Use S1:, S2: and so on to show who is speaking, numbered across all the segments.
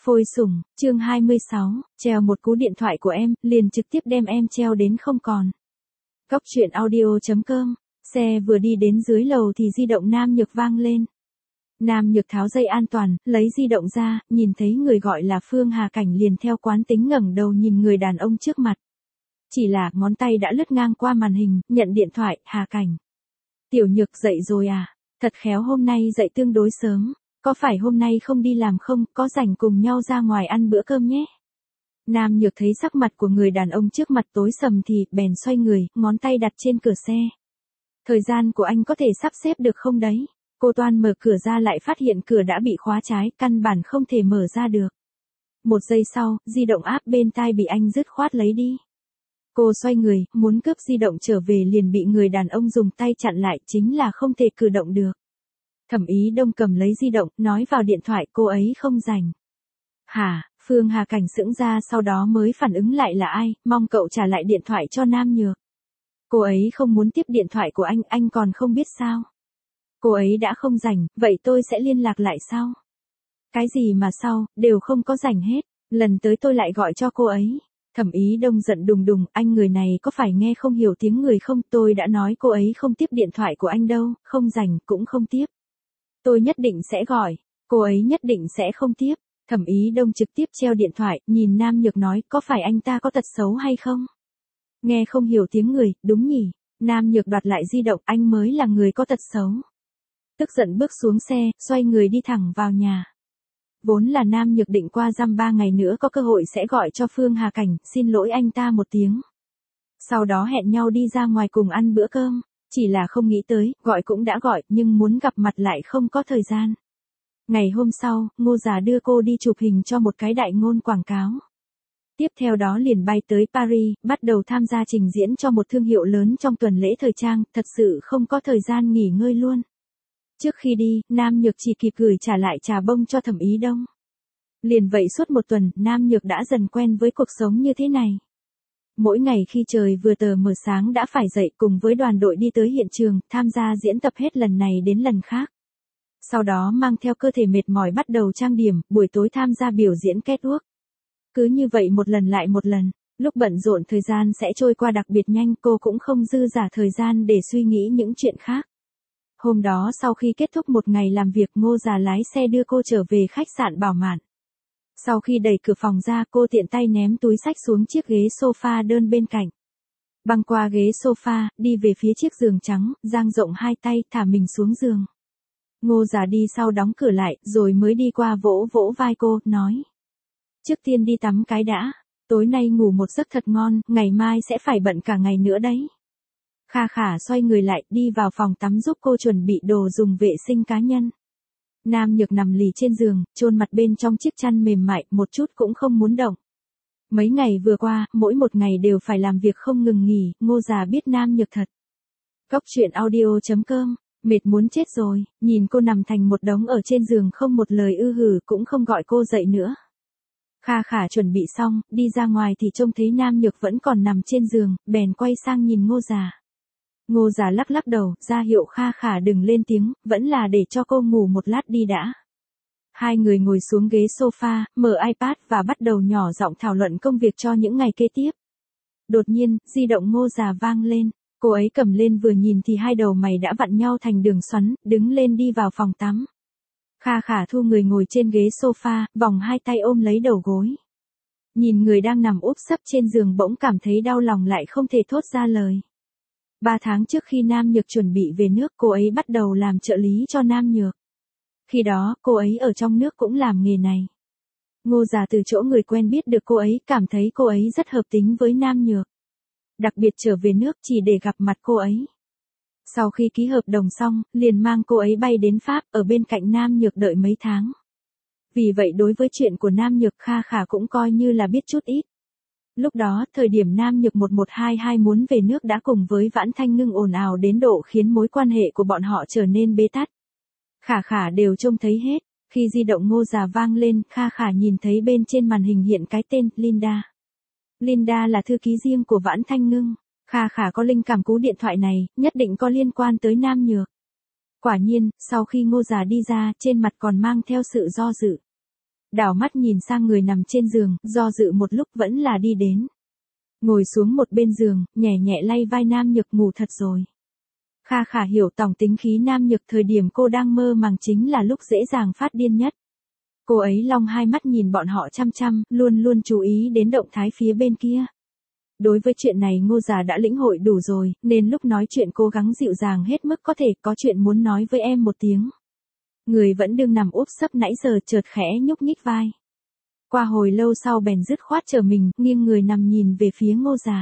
S1: Phôi sủng, chương 26, treo một cú điện thoại của em, liền trực tiếp đem em treo đến không còn. Góc truyện audio.com, xe vừa đi đến dưới lầu thì di động Nam Nhược vang lên. Nam Nhược tháo dây an toàn, lấy di động ra, nhìn thấy người gọi là Phương Hà Cảnh liền theo quán tính ngẩng đầu nhìn người đàn ông trước mặt. Chỉ là ngón tay đã lướt ngang qua màn hình, nhận điện thoại, Hà Cảnh. Tiểu Nhược dậy rồi à? Thật khéo hôm nay dậy tương đối sớm. Có phải hôm nay không đi làm không, có rảnh cùng nhau ra ngoài ăn bữa cơm nhé. Nam Nhược thấy sắc mặt của người đàn ông trước mặt tối sầm thì bèn xoay người, ngón tay đặt trên cửa xe. Thời gian của anh có thể sắp xếp được không đấy? Cô toan mở cửa ra lại phát hiện cửa đã bị khóa trái, căn bản không thể mở ra được. Một giây sau, di động áp bên tai bị anh dứt khoát lấy đi. Cô xoay người, muốn cướp di động trở về liền bị người đàn ông dùng tay chặn lại, chính là không thể cử động được. Thẩm Ý Đông cầm lấy di động, nói vào điện thoại cô ấy không rảnh. Hả, Phương Hà Cảnh sững ra sau đó mới phản ứng lại là ai, mong cậu trả lại điện thoại cho Nam Nhược. Cô ấy không muốn tiếp điện thoại của anh còn không biết sao. Cô ấy đã không rảnh, vậy tôi sẽ liên lạc lại sau. Cái gì mà sau, đều không có rảnh hết, lần tới tôi lại gọi cho cô ấy. Thẩm Ý Đông giận đùng đùng, anh người này có phải nghe không hiểu tiếng người không, tôi đã nói cô ấy không tiếp điện thoại của anh đâu, không rảnh cũng không tiếp. Tôi nhất định sẽ gọi, cô ấy nhất định sẽ không tiếp. Thẩm Ý Đông trực tiếp treo điện thoại, nhìn Nam Nhược nói, có phải anh ta có tật xấu hay không? Nghe không hiểu tiếng người, đúng nhỉ? Nam Nhược đoạt lại di động, anh mới là người có tật xấu. Tức giận bước xuống xe, xoay người đi thẳng vào nhà. Vốn là Nam Nhược định qua dăm 3 ngày nữa có cơ hội sẽ gọi cho Phương Hà Cảnh, xin lỗi anh ta một tiếng. Sau đó hẹn nhau đi ra ngoài cùng ăn bữa cơm. Chỉ là không nghĩ tới, gọi cũng đã gọi, nhưng muốn gặp mặt lại không có thời gian. Ngày hôm sau, Ngô Già đưa cô đi chụp hình cho một cái đại ngôn quảng cáo. Tiếp theo đó liền bay tới Paris, bắt đầu tham gia trình diễn cho một thương hiệu lớn trong tuần lễ thời trang, thật sự không có thời gian nghỉ ngơi luôn. Trước khi đi, Nam Nhược chỉ kịp gửi trả lại trà bông cho Thẩm Ý Đông. Liền vậy suốt một tuần, Nam Nhược đã dần quen với cuộc sống như thế này. Mỗi ngày khi trời vừa tờ mờ sáng đã phải dậy cùng với đoàn đội đi tới hiện trường, tham gia diễn tập hết lần này đến lần khác. Sau đó mang theo cơ thể mệt mỏi bắt đầu trang điểm, buổi tối tham gia biểu diễn catwalk. Cứ như vậy một lần lại một lần, lúc bận rộn thời gian sẽ trôi qua đặc biệt nhanh, cô cũng không dư dả thời gian để suy nghĩ những chuyện khác. Hôm đó sau khi kết thúc một ngày làm việc, Ngô Già lái xe đưa cô trở về khách sạn Bảo Mạn. Sau khi đẩy cửa phòng ra, cô tiện tay ném túi xách xuống chiếc ghế sofa đơn bên cạnh. Băng qua ghế sofa, đi về phía chiếc giường trắng, dang rộng hai tay, thả mình xuống giường. Ngô Già đi sau đóng cửa lại, rồi mới đi qua vỗ vỗ vai cô, nói. Trước tiên đi tắm cái đã, tối nay ngủ một giấc thật ngon, ngày mai sẽ phải bận cả ngày nữa đấy. Kha Khả xoay người lại, đi vào phòng tắm giúp cô chuẩn bị đồ dùng vệ sinh cá nhân. Nam Nhược nằm lì trên giường, chôn mặt bên trong chiếc chăn mềm mại, một chút cũng không muốn động. Mấy ngày vừa qua, mỗi một ngày đều phải làm việc không ngừng nghỉ, Ngô Già biết Nam Nhược thật. Góc truyện audio.com, mệt muốn chết rồi, nhìn cô nằm thành một đống ở trên giường không một lời ư hử cũng không gọi cô dậy nữa. Kha Khả chuẩn bị xong, đi ra ngoài thì trông thấy Nam Nhược vẫn còn nằm trên giường, bèn quay sang nhìn Ngô Già. Ngô Già lắc lắc đầu, ra hiệu Kha Khả đừng lên tiếng, vẫn là để cho cô ngủ một lát đi đã. Hai người ngồi xuống ghế sofa, mở iPad và bắt đầu nhỏ giọng thảo luận công việc cho những ngày kế tiếp. Đột nhiên, di động Ngô Già vang lên, cô ấy cầm lên vừa nhìn thì hai đầu mày đã vặn nhau thành đường xoắn, đứng lên đi vào phòng tắm. Kha Khả thu người ngồi trên ghế sofa, vòng hai tay ôm lấy đầu gối. Nhìn người đang nằm úp sấp trên giường bỗng cảm thấy đau lòng lại không thể thốt ra lời. 3 tháng trước khi Nam Nhược chuẩn bị về nước, cô ấy bắt đầu làm trợ lý cho Nam Nhược. Khi đó, cô ấy ở trong nước cũng làm nghề này. Ngô Già từ chỗ người quen biết được cô ấy, cảm thấy cô ấy rất hợp tính với Nam Nhược. Đặc biệt trở về nước chỉ để gặp mặt cô ấy. Sau khi ký hợp đồng xong, liền mang cô ấy bay đến Pháp, ở bên cạnh Nam Nhược đợi mấy tháng. Vì vậy đối với chuyện của Nam Nhược, Kha Khả cũng coi như là biết chút ít. Lúc đó, thời điểm Nam Nhược 1122 muốn về nước đã cùng với Vãn Thanh Ngưng ồn ào đến độ khiến mối quan hệ của bọn họ trở nên bế tắc. Kha Khả đều trông thấy hết, khi di động Ngô Già vang lên, Kha Khả nhìn thấy bên trên màn hình hiện cái tên, Linda. Linda là thư ký riêng của Vãn Thanh Ngưng. Kha Khả có linh cảm cú điện thoại này, nhất định có liên quan tới Nam Nhược. Quả nhiên, sau khi Ngô Già đi ra, trên mặt còn mang theo sự do dự. đảo mắt nhìn sang người nằm trên giường, do dự một lúc vẫn là đi đến. Ngồi xuống một bên giường, nhẹ nhẹ lay vai Nam Nhược, ngủ thật rồi. Kha Khả hiểu tổng tính khí Nam Nhược, thời điểm cô đang mơ màng chính là lúc dễ dàng phát điên nhất. Cô ấy long hai mắt nhìn bọn họ chăm chăm, luôn luôn chú ý đến động thái phía bên kia. Đối với chuyện này Ngô già đã lĩnh hội đủ rồi, nên lúc nói chuyện cố gắng dịu dàng hết mức có thể, có chuyện muốn nói với em một tiếng. Người vẫn đương nằm úp sấp nãy giờ chợt khẽ nhúc nhích vai. Qua hồi lâu sau bèn dứt khoát trở mình, nghiêng người nằm nhìn về phía Ngô già.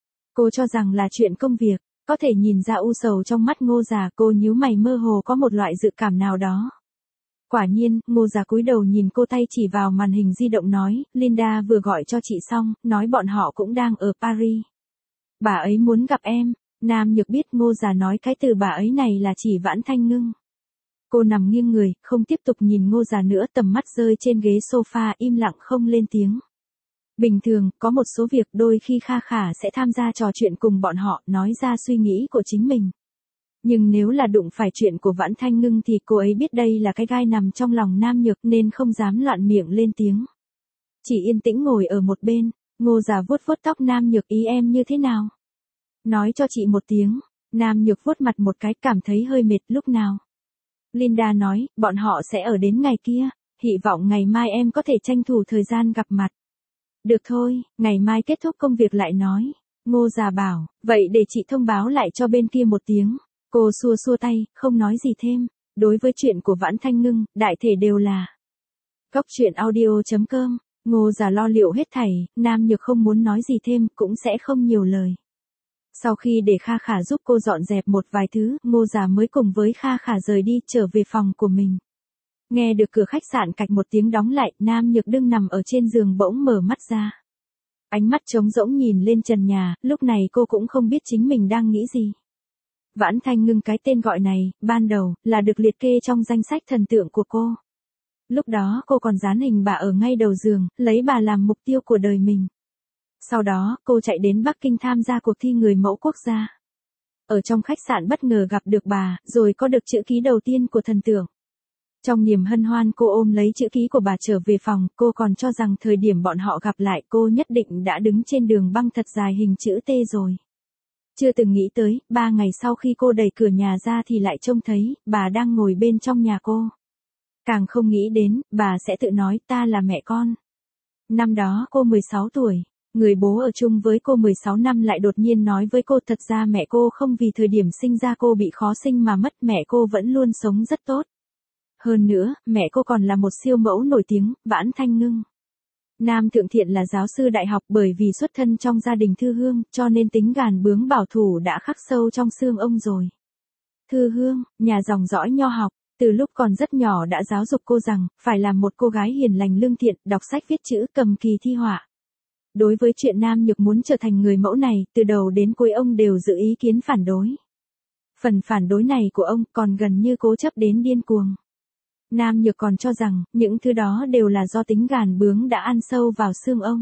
S1: Cô cho rằng là chuyện công việc, có thể nhìn ra u sầu trong mắt Ngô già, cô nhíu mày mơ hồ có một loại dự cảm nào đó. Quả nhiên, Ngô già cúi đầu nhìn cô, tay chỉ vào màn hình di động nói, Linda vừa gọi cho chị xong, nói bọn họ cũng đang ở Paris. Bà ấy muốn gặp em. Nam Nhược biết Ngô già nói cái từ bà ấy này là chỉ Vãn Thanh Ngưng. Cô nằm nghiêng người, không tiếp tục nhìn Ngô già nữa, tầm mắt rơi trên ghế sofa, im lặng không lên tiếng. Bình thường, có một số việc đôi khi Kha Khả sẽ tham gia trò chuyện cùng bọn họ, nói ra suy nghĩ của chính mình. Nhưng nếu là đụng phải chuyện của Vãn Thanh Ngưng thì cô ấy biết đây là cái gai nằm trong lòng Nam Nhược nên không dám loạn miệng lên tiếng. Chỉ yên tĩnh ngồi ở một bên, Ngô già vuốt vuốt tóc Nam Nhược, ý em như thế nào? Nói cho chị một tiếng. Nam Nhược vuốt mặt một cái, cảm thấy hơi mệt. Lúc nào? Linda nói, bọn họ sẽ ở đến ngày kia, hy vọng ngày mai em có thể tranh thủ thời gian gặp mặt. Được thôi, ngày mai kết thúc công việc lại nói. Ngô già bảo, vậy để chị thông báo lại cho bên kia một tiếng. Cô xua xua tay, không nói gì thêm. Đối với chuyện của Vãn Thanh Ngưng, đại thể đều là Góc truyện audio.com. Ngô già lo liệu hết thảy, Nam Nhược không muốn nói gì thêm, cũng sẽ không nhiều lời. Sau khi để Kha Khả giúp cô dọn dẹp một vài thứ, Ngô già mới cùng với Kha Khả rời đi, trở về phòng của mình. Nghe được cửa khách sạn cạch một tiếng đóng lại, Nam Nhược đương nằm ở trên giường bỗng mở mắt ra. Ánh mắt trống rỗng nhìn lên trần nhà, lúc này cô cũng không biết chính mình đang nghĩ gì. Vãn Thanh Ngưng, cái tên gọi này, ban đầu, là được liệt kê trong danh sách thần tượng của cô. Lúc đó cô còn dán hình bà ở ngay đầu giường, lấy bà làm mục tiêu của đời mình. Sau đó, cô chạy đến Bắc Kinh tham gia cuộc thi người mẫu quốc gia. Ở trong khách sạn bất ngờ gặp được bà, rồi có được chữ ký đầu tiên của thần tượng. Trong niềm hân hoan cô ôm lấy chữ ký của bà trở về phòng, cô còn cho rằng thời điểm bọn họ gặp lại cô nhất định đã đứng trên đường băng thật dài hình chữ T rồi. Chưa từng nghĩ tới, 3 ngày sau khi cô đẩy cửa nhà ra thì lại trông thấy, bà đang ngồi bên trong nhà cô. Càng không nghĩ đến, bà sẽ tự nói, ta là mẹ con. Năm đó cô 16 tuổi, người bố ở chung với cô 16 năm lại đột nhiên nói với cô thật ra mẹ cô không vì thời điểm sinh ra cô bị khó sinh mà mất, mẹ cô vẫn luôn sống rất tốt. Hơn nữa, mẹ cô còn là một siêu mẫu nổi tiếng, Vãn Thanh Ngưng. Nam Thượng Thiện là giáo sư đại học, bởi vì xuất thân trong gia đình thư hương, cho nên tính gàn bướng bảo thủ đã khắc sâu trong xương ông rồi. Thư hương, nhà dòng dõi nho học, từ lúc còn rất nhỏ đã giáo dục cô rằng, phải làm một cô gái hiền lành lương thiện, đọc sách viết chữ, cầm kỳ thi họa. Đối với chuyện Nam Nhược muốn trở thành người mẫu này, từ đầu đến cuối ông đều giữ ý kiến phản đối. Phần phản đối này của ông còn gần như cố chấp đến điên cuồng. Nam Nhược còn cho rằng, những thứ đó đều là do tính gàn bướng đã ăn sâu vào xương ông.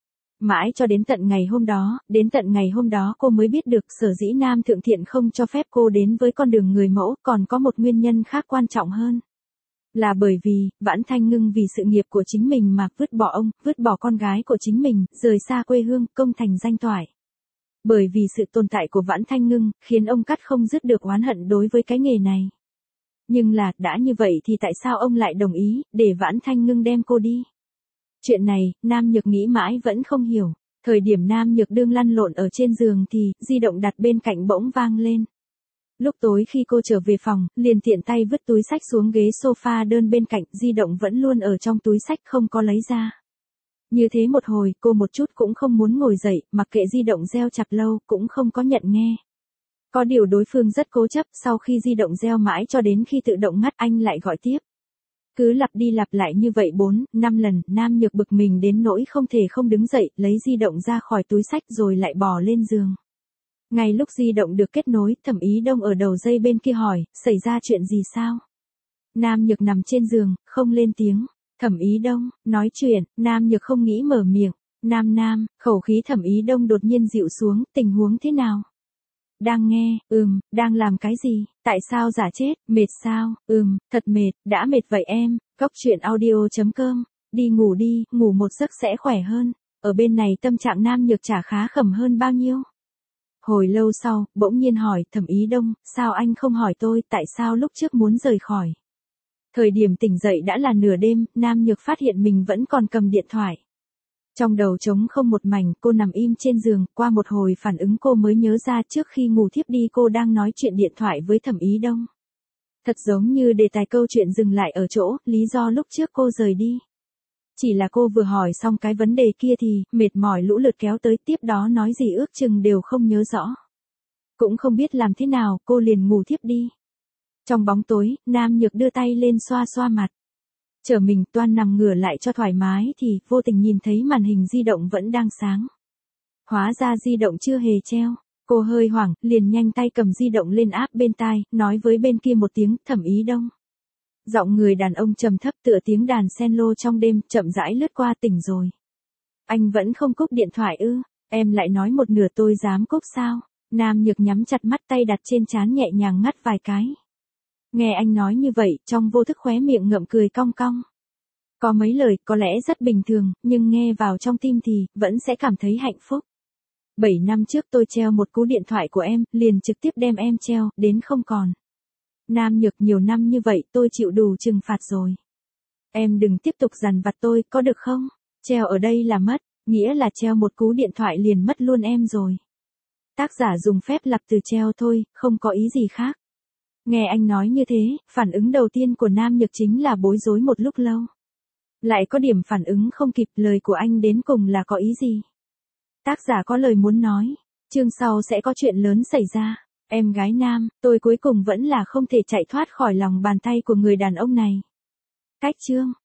S1: Mãi cho đến tận ngày hôm đó cô mới biết được sở dĩ Nam Thượng Thiện không cho phép cô đến với con đường người mẫu, còn có một nguyên nhân khác quan trọng hơn. Là bởi vì, Vãn Thanh Ngưng vì sự nghiệp của chính mình mà vứt bỏ ông, vứt bỏ con gái của chính mình, rời xa quê hương, công thành danh toại. Bởi vì sự tồn tại của Vãn Thanh Ngưng, khiến ông cắt không dứt được oán hận đối với cái nghề này. Nhưng là, đã như vậy thì tại sao ông lại đồng ý, để Vãn Thanh Ngưng đem cô đi? Chuyện này, Nam Nhược nghĩ mãi vẫn không hiểu. Thời điểm Nam Nhược đương lăn lộn ở trên giường thì, di động đặt bên cạnh bỗng vang lên. Lúc tối khi cô trở về phòng, liền tiện tay vứt túi sách xuống ghế sofa đơn bên cạnh, di động vẫn luôn ở trong túi sách không có lấy ra. Như thế một hồi, cô một chút cũng không muốn ngồi dậy, mặc kệ di động reo chập lâu, cũng không có nhận nghe. Có điều đối phương rất cố chấp, sau khi di động reo mãi cho đến khi tự động ngắt anh lại gọi tiếp. Cứ lặp đi lặp lại như vậy 4-5 lần, Nam Nhược bực mình đến nỗi không thể không đứng dậy, lấy di động ra khỏi túi sách rồi lại bò lên giường. Ngay lúc di động được kết nối, Thẩm Ý Đông ở đầu dây bên kia hỏi, xảy ra chuyện gì sao? Nam Nhược nằm trên giường, không lên tiếng. Thẩm Ý Đông, nói chuyện, Nam Nhược không nghĩ mở miệng. Nam, khẩu khí Thẩm Ý Đông đột nhiên dịu xuống, tình huống thế nào? Đang nghe, đang làm cái gì, tại sao giả chết, mệt sao, thật mệt, đã mệt vậy em. Góc truyện audio.com đi ngủ đi, ngủ một giấc sẽ khỏe hơn. Ở bên này tâm trạng Nam Nhược chả khá khẩm hơn bao nhiêu. Hồi lâu sau, bỗng nhiên hỏi Thẩm Ý Đông, sao anh không hỏi tôi tại sao lúc trước muốn rời khỏi. Thời điểm tỉnh dậy đã là nửa đêm, Nam Nhược phát hiện mình vẫn còn cầm điện thoại. Trong đầu trống không một mảnh, cô nằm im trên giường, qua một hồi phản ứng cô mới nhớ ra trước khi ngủ thiếp đi cô đang nói chuyện điện thoại với Thẩm Ý Đông. Thật giống như đề tài câu chuyện dừng lại ở chỗ, lý do lúc trước cô rời đi. Chỉ là cô vừa hỏi xong cái vấn đề kia thì, mệt mỏi lũ lượt kéo tới, tiếp đó nói gì ước chừng đều không nhớ rõ. Cũng không biết làm thế nào, cô liền ngủ thiếp đi. Trong bóng tối, Nam Nhược đưa tay lên xoa xoa mặt. Chờ mình toan nằm ngửa lại cho thoải mái thì, vô tình nhìn thấy màn hình di động vẫn đang sáng. Hóa ra di động chưa hề treo. Cô hơi hoảng, liền nhanh tay cầm di động lên áp bên tai, nói với bên kia một tiếng, Thẩm Ý Đông. Giọng người đàn ông trầm thấp tựa tiếng đàn cello trong đêm, chậm rãi lướt qua. Tỉnh rồi. Anh vẫn không cúp điện thoại ư? Em lại nói một nửa tôi dám cúp sao? Nam Nhược nhắm chặt mắt, tay đặt trên trán nhẹ nhàng ngắt vài cái. Nghe anh nói như vậy, trong vô thức khóe miệng ngậm cười cong cong. Có mấy lời có lẽ rất bình thường, nhưng nghe vào trong tim thì, vẫn sẽ cảm thấy hạnh phúc. 7 năm trước tôi treo một cú điện thoại của em, liền trực tiếp đem em treo, đến không còn. Nam Nhược, nhiều năm như vậy tôi chịu đủ trừng phạt rồi. Em đừng tiếp tục dằn vặt tôi, có được không? Treo ở đây là mất, nghĩa là treo một cú điện thoại liền mất luôn em rồi. Tác giả dùng phép lặp từ treo thôi, không có ý gì khác. Nghe anh nói như thế, phản ứng đầu tiên của Nam Nhược chính là bối rối một lúc lâu. Lại có điểm phản ứng không kịp, lời của anh đến cùng là có ý gì? Tác giả có lời muốn nói, chương sau sẽ có chuyện lớn xảy ra. Em gái Nam, tôi cuối cùng vẫn là không thể chạy thoát khỏi lòng bàn tay của người đàn ông này. Cách chương